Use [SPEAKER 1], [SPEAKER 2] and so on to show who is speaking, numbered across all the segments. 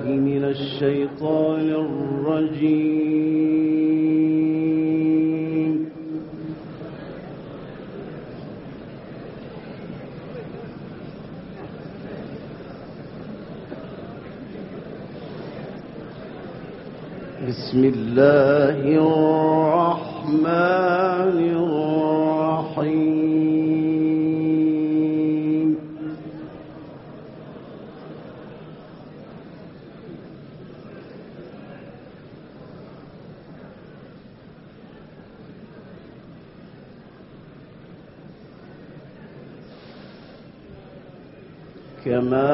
[SPEAKER 1] من الشيطان الرجيم. بسم الله الرحمن الرحيم. كما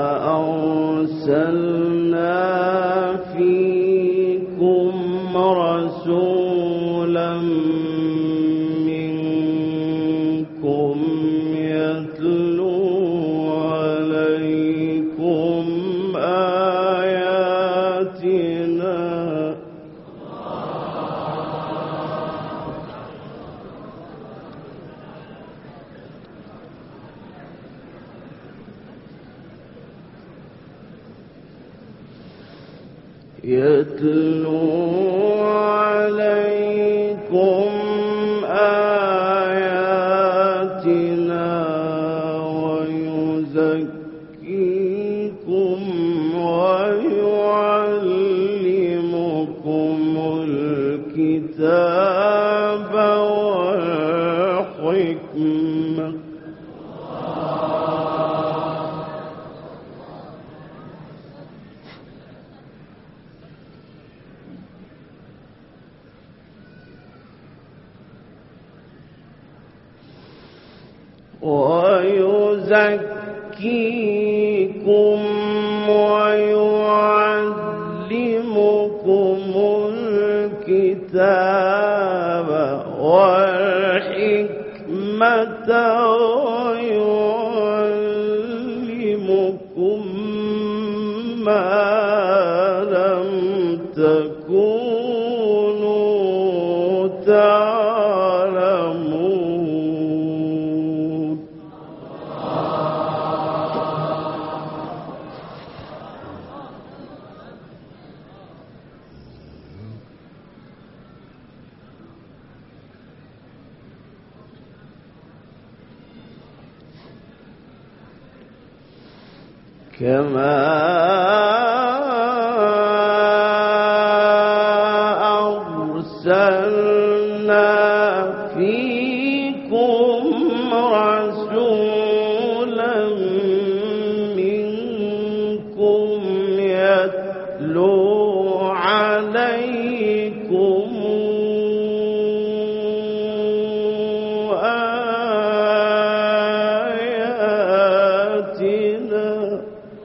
[SPEAKER 1] أرسلنا فيكم رسولا منكم يتلو عليكم آياتنا ويزكيكم ويعلمكم الكتاب والحكمة ويزكيكم ويعلمكم الكتاب والحكمة ويعلمكم ما لم تكونوا تعلمون. كما أرسلنا فيكم رسولا منكم يتلو عليكم آياتنا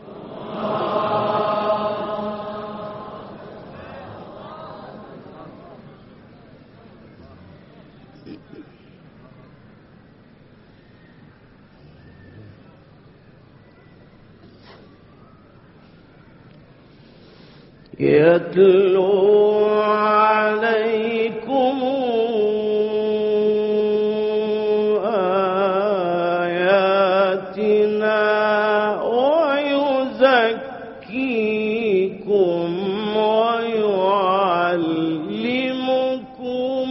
[SPEAKER 1] يتلو عليكم آياتنا ويزكيكم ويعلمكم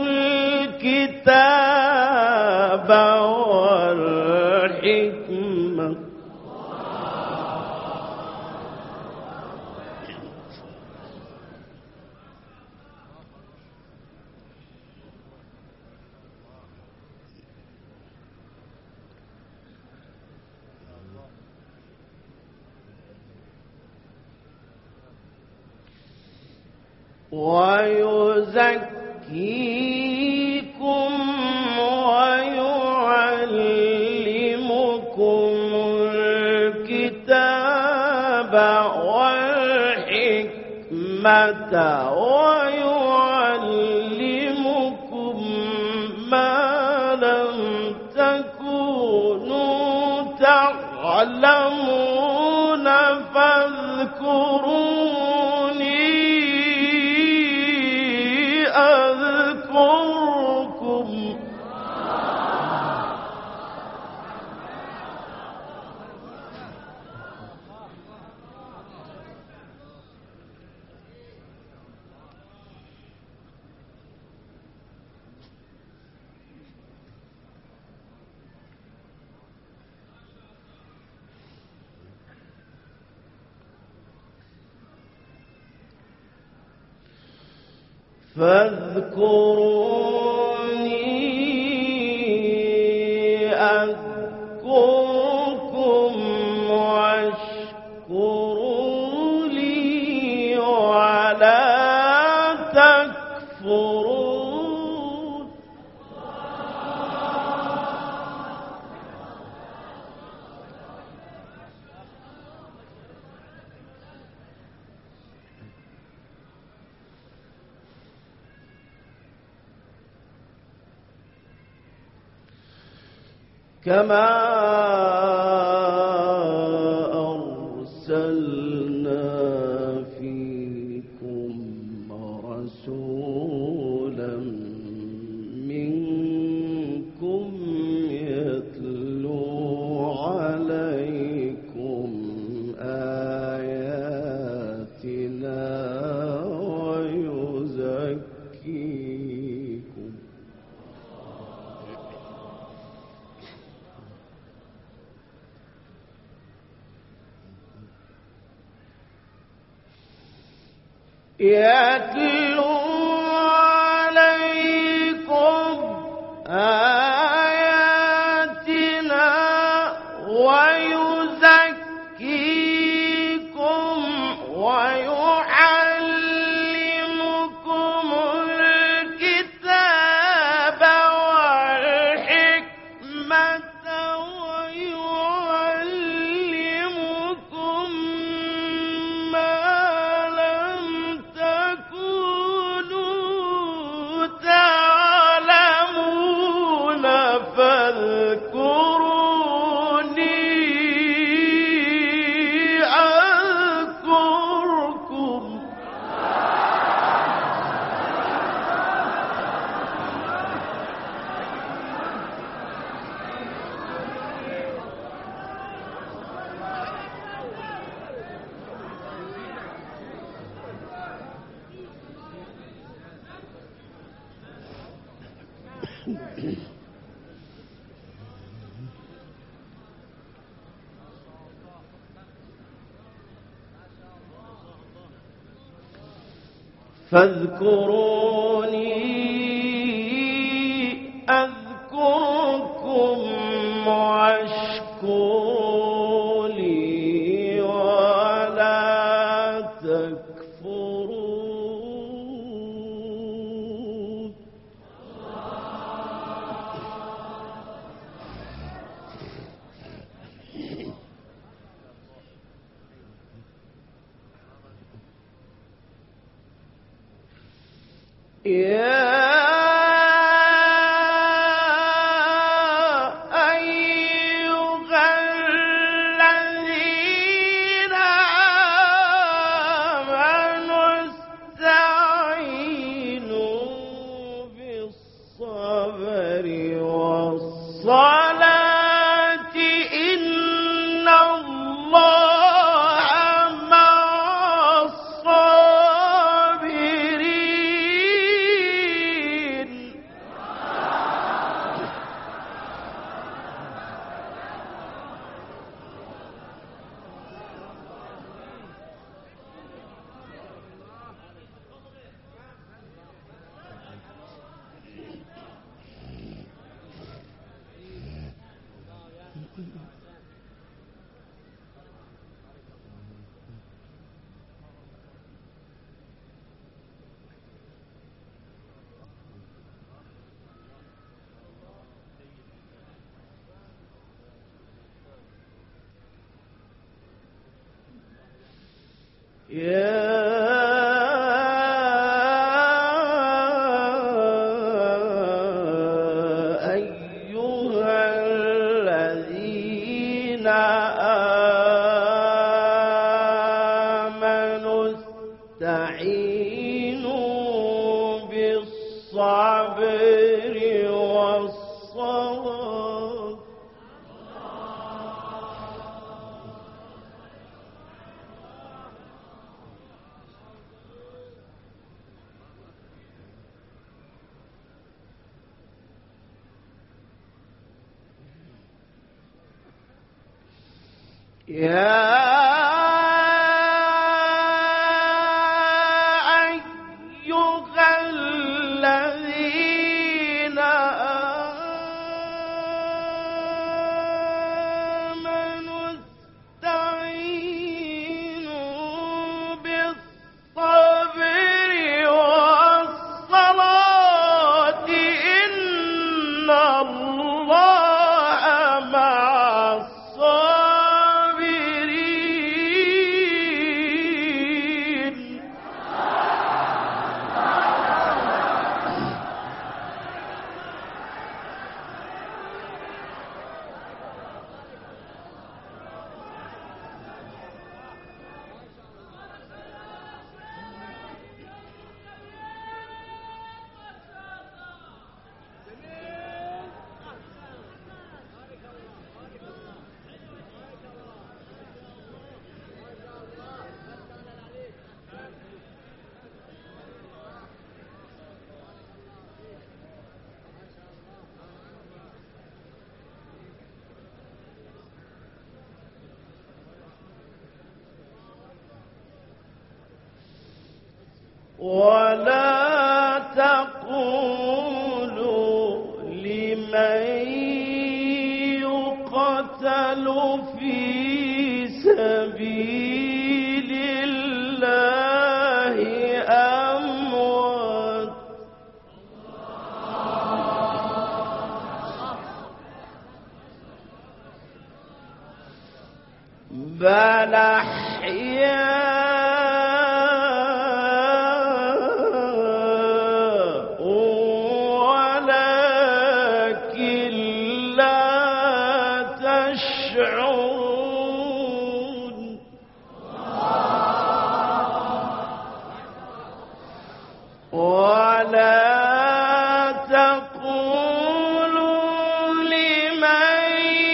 [SPEAKER 1] الكتاب والحكمة ويزكيكم ويعلمكم الكتاب والحكمة ويعلمكم ما لم تكونوا تعلمون فاذكروني أذكركم فاذكروني أذكركم واشكروا لي ولا تكفرون. كما أرسلنا فيكم رسولا منكم يتلو عليكم آياتنا ويزكيكم. يتلو عليكم آياتنا ويزكيكم ويعلمكم الكتاب والحكمة ويعلمكم ما لم تكونوا تعلمون فاذكروني أذكركم. فاذكروني أذكركم واشكروا لي ولا تكفرون. يا أيها الذين آمنوا استعينوا بالصبر والصلاة إن الله مع الصابرين. يا أيها الذين آمنوا استعينوا بالصبر والصلاة يا أيها ولا تقولوا لمن يقتل في سبيل الله أموات بل أحياء ولكن لا تشعرون ولا تقولوا لمن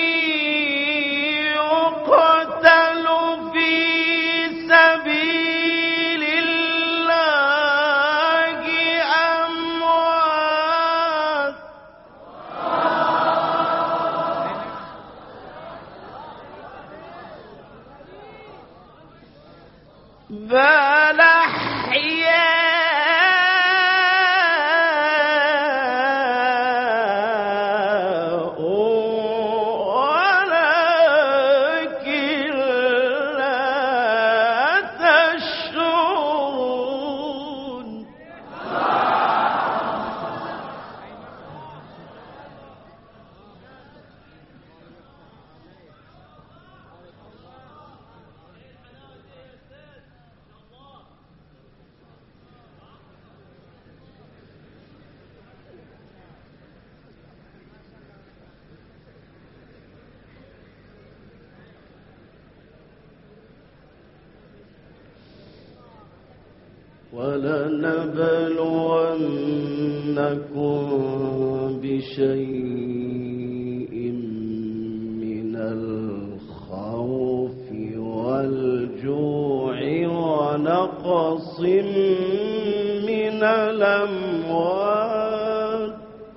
[SPEAKER 1] يقتل في سبيل الله أموات بل أحياء ولكن لا تشعرون ولنبلونكم بشيء من الخوف والجوع ونقص من الأموال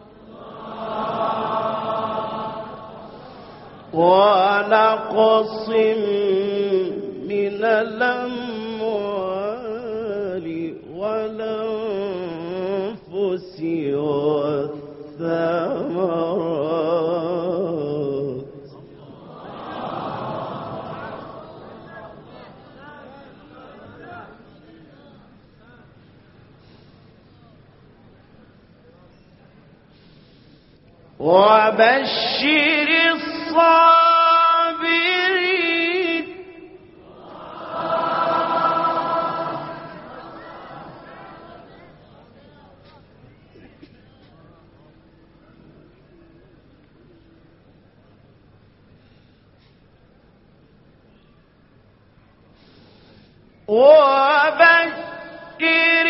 [SPEAKER 1] ونقص من الأموال والأنفس والثمرات وبشر الصابرين وبشر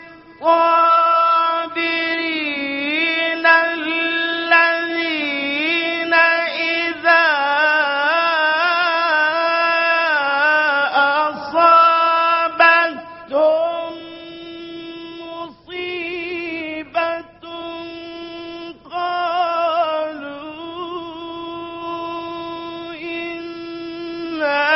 [SPEAKER 1] الصابرين الذين إذا أصابتهم مصيبة قالوا إنا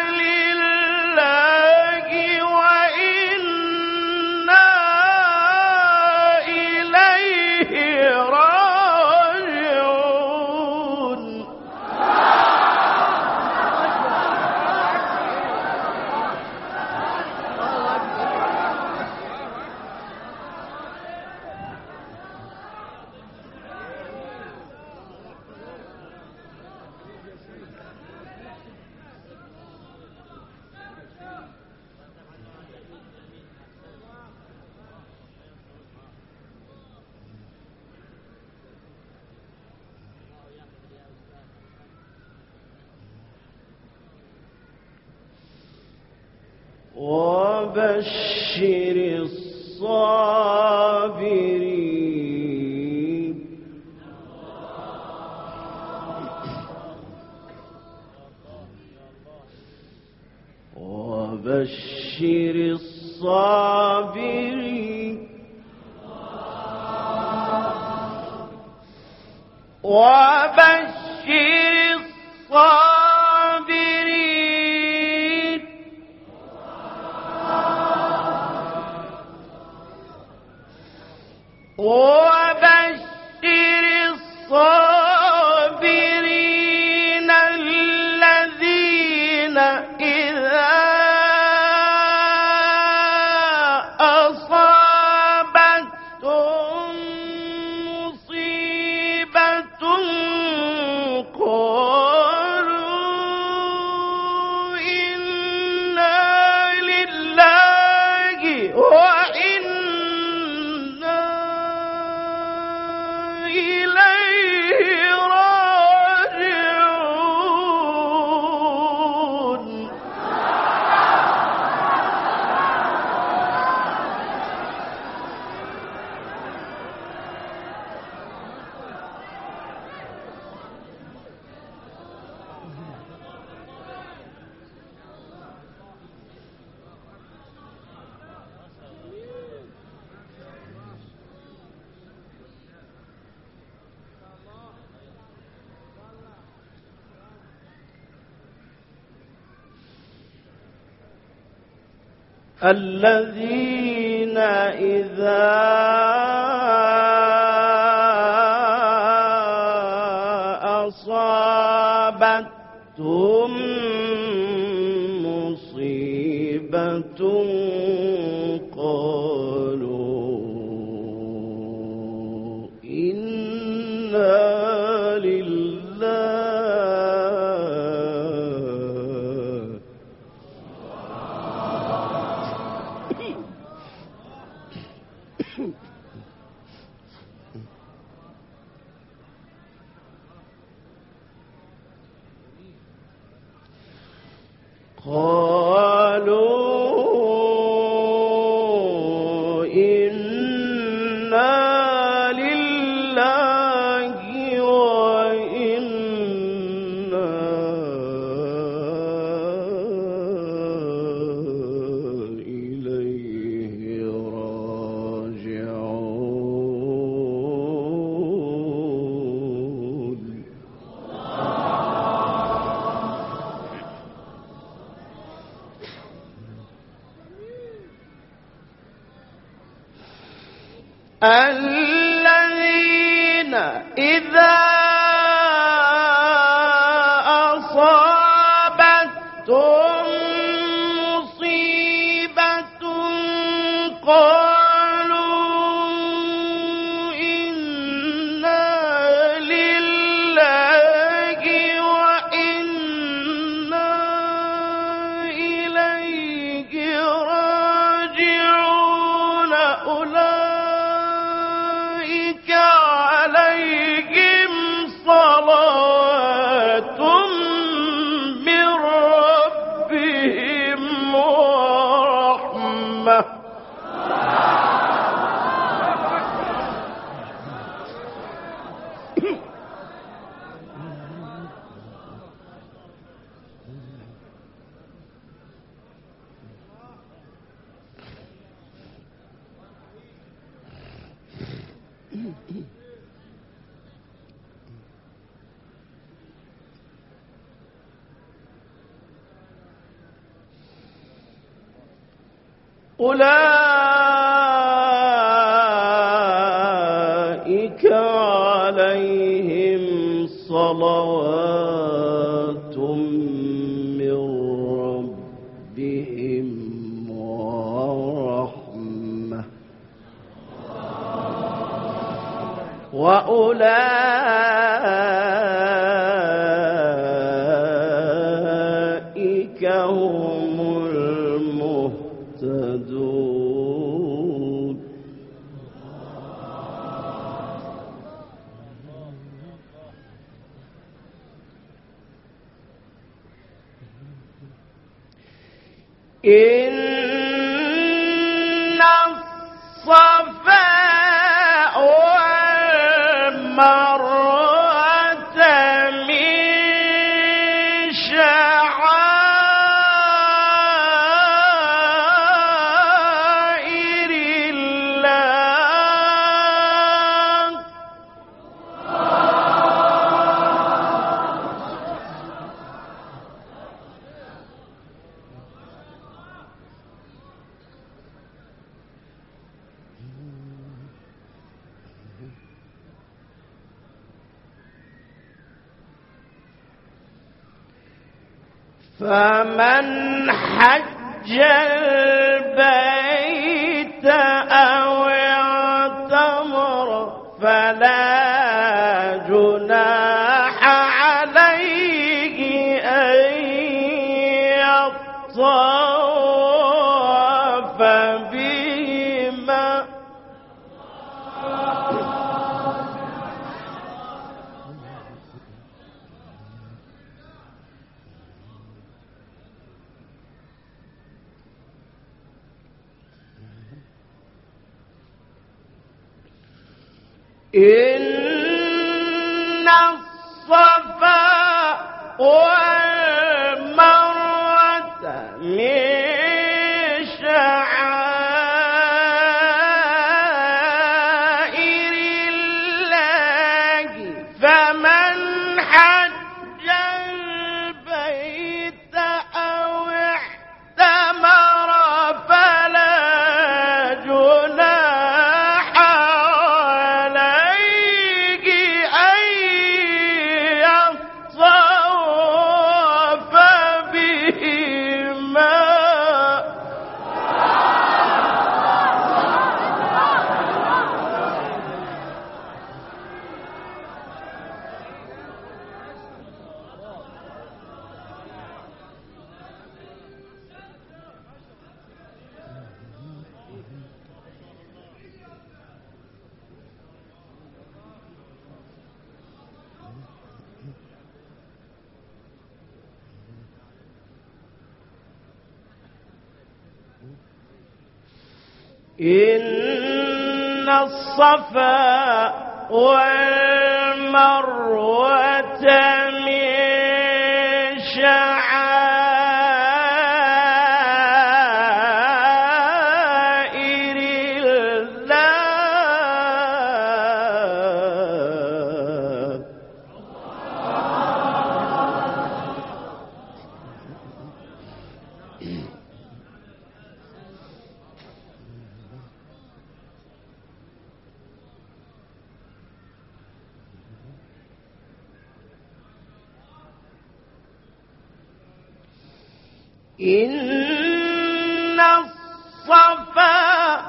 [SPEAKER 1] وبشر الصابرين وبشر الصابرين وبشر الصابرين وبشر الصابرين الذين إذا أصابتهم مصيبة قالوا إنا لله وإنا إليه راجعون. الذين إذا أصابتهم مصيبة قالوا إنا لله قالوا إنا لله وإنا إليه راجعون. الذين إذا أصابتهم مصيبة قالوا إنا لله وإنا إليه راجعون. أولئك عليهم صلوات من ربهم ورحمة. أولئك عليهم صلوات من ربهم ورحمة وأولئك هم المهتدون. إن الصفا والمروة فمن حج البيت أو اعتمر فلا جناح عليه أن يطوف بهما إن الصفا والمروة من شعائر الله فمن حج البيت أو اعتمر فلا جناح عليه أن يطوف بهما إن الصفا والمروة من شعائر الله إن الصفا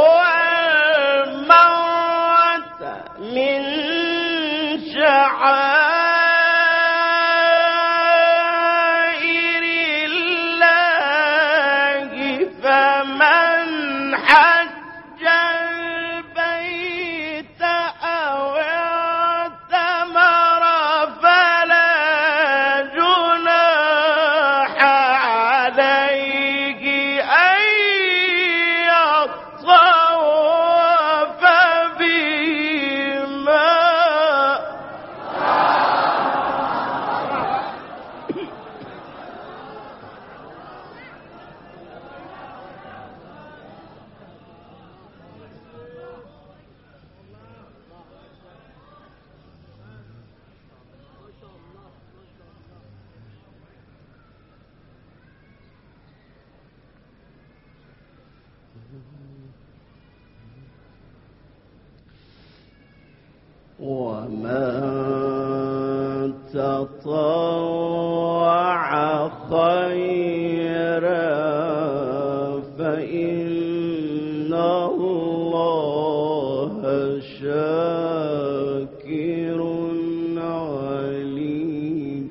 [SPEAKER 1] والمروة من شعائر الله فمن حج البيت أو اعتمر فلا جناح عليه أن يطوف بهما ومن تطوع خيرا فإن الله شاكر عليم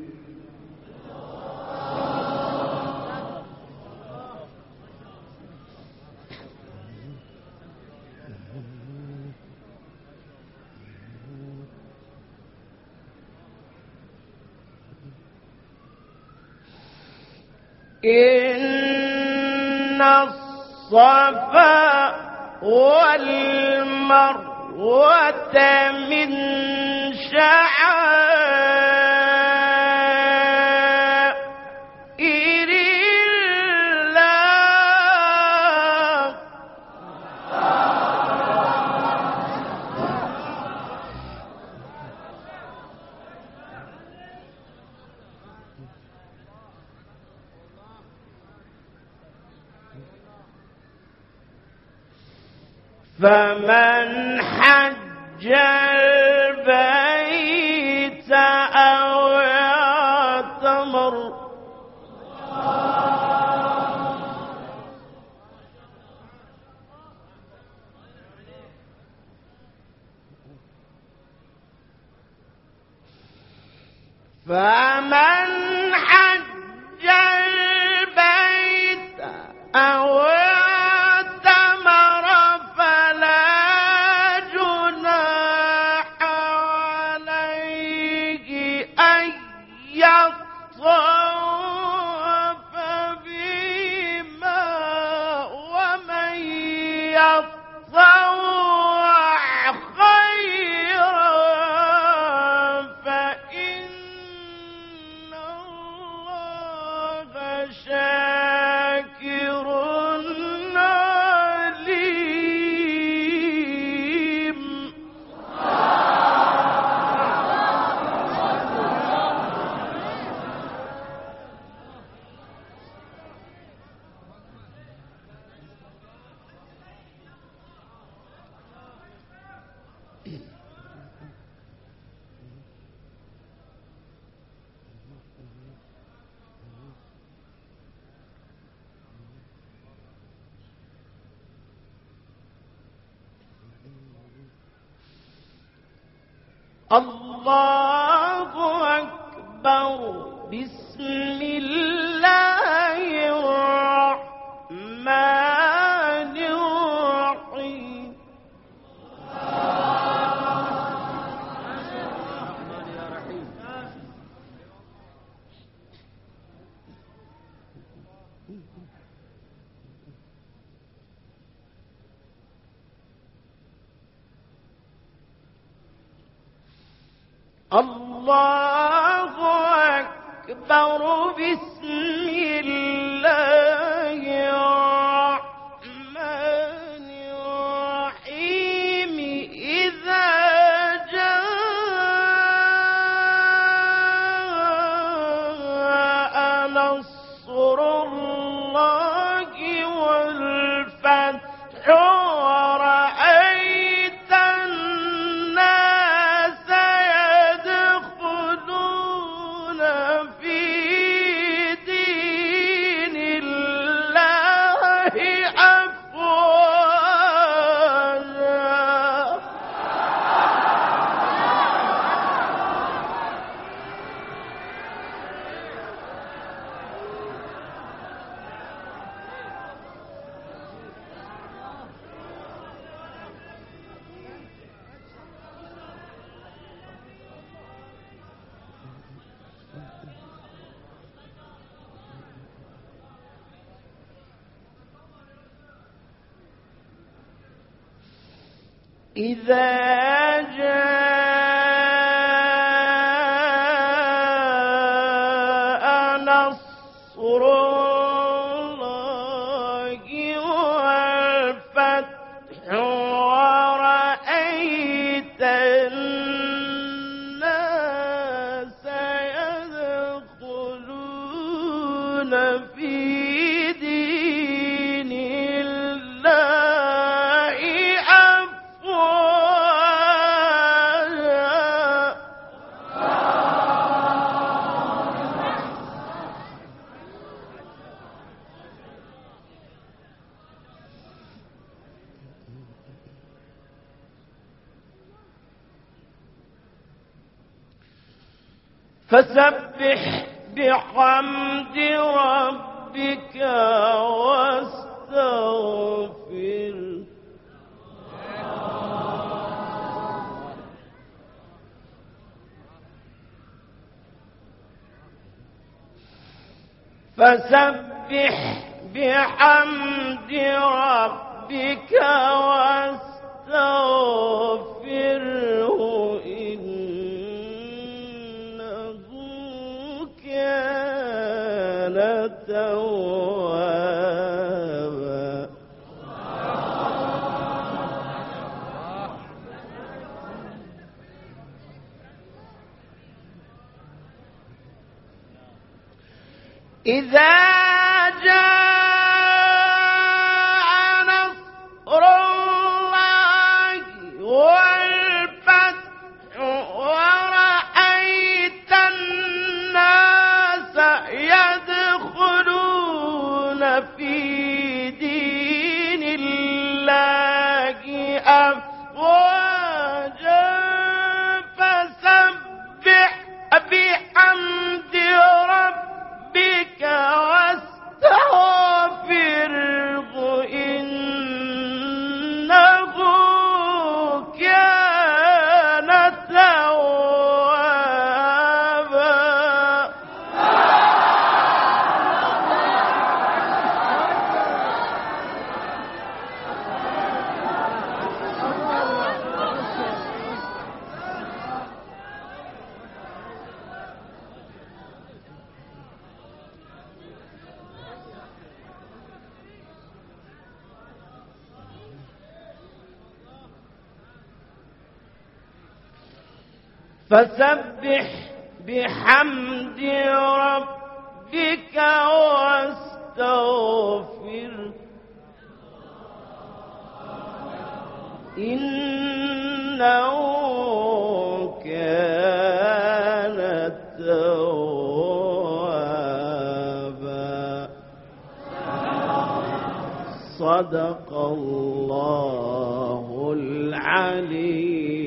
[SPEAKER 1] إن الصفا والمروة من شعائر الله فمن حج البيت أو اعتمر فمن حج البيت أو اعتمر فلا جناح عليه أن يطوف بهما ومن يطوع خيرا فإن الله شاكر عليم. الله أكبر. بسم الله الرحمن الرحيم. الله أكبر. بسم الله الرحمن الرحيم. إذا جاء نصر الله والفتح ورأيت الناس يدخلون في دين الله أفواجا. إذا جاء نصر الله والفتح ورأيت الناس يدخلون في دين الله فسبح بحمد ربك واستغفر. فسبح بحمد ربك واستغفره إنه كان توابا. إذا جاء نصر الله والفتح ورأيت الناس يدخلون في دين الله أفواجا فسبح بحمد فسبح بحمد ربك واستغفره إنه كان توابا. صدق الله العلي